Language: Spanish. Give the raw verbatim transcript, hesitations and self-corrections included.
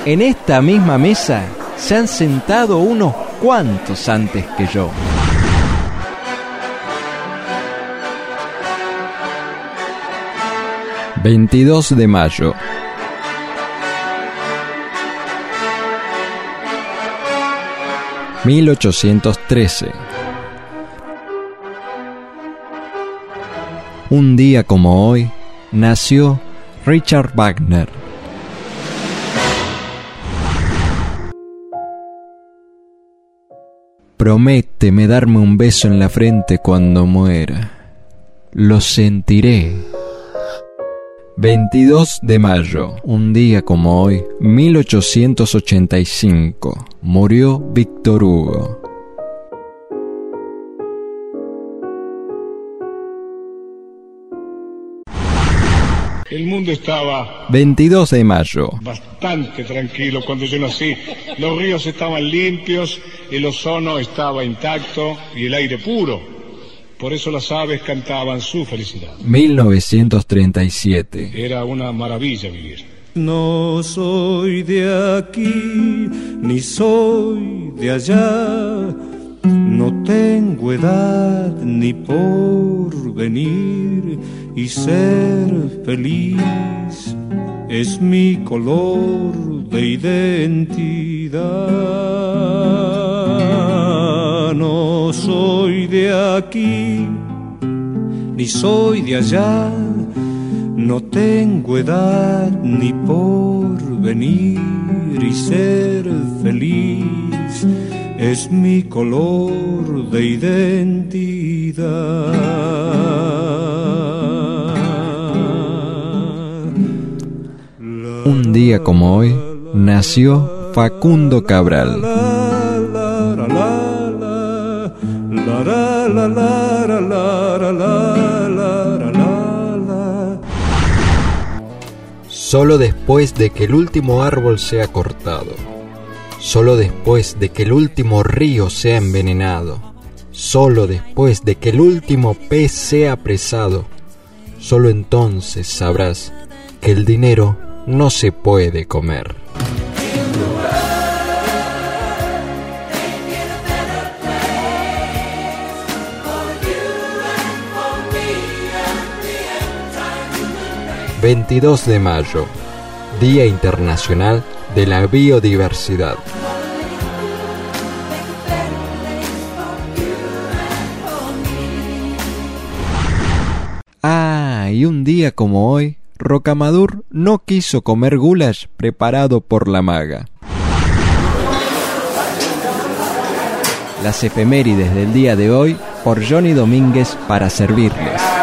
En esta misma mesa se han sentado unos cuantos antes que yo. veintidós de mayo. mil ochocientos trece. Un día como hoy nació Richard Wagner. Prométeme darme un beso en la frente cuando muera. Lo sentiré. veintidós de mayo. Un día como hoy, mil ochocientos ochenta y cinco, murió Víctor Hugo. El mundo estaba veintidós de mayo. bastante tranquilo cuando yo nací. Los ríos estaban limpios, el ozono estaba intacto y el aire puro. Por eso las aves cantaban su felicidad. mil novecientos treinta y siete. Era una maravilla vivir. No soy de aquí, ni soy de allá. No tengo edad ni porvenir, y ser feliz es mi color de identidad. No soy de aquí, ni soy de allá. No tengo edad ni porvenir, y ser feliz es mi color de identidad. Un día como hoy nació Facundo Cabral. Solo después de que el último árbol sea cortado, solo después de que el último río sea envenenado, solo después de que el último pez sea apresado, solo entonces sabrás que el dinero no se puede comer. veintidós de mayo, Día Internacional de la Biodiversidad. Ah, y un día como hoy, Rocamadour no quiso comer goulash preparado por la maga. Las efemérides del día de hoy por Johnny Domínguez para servirles.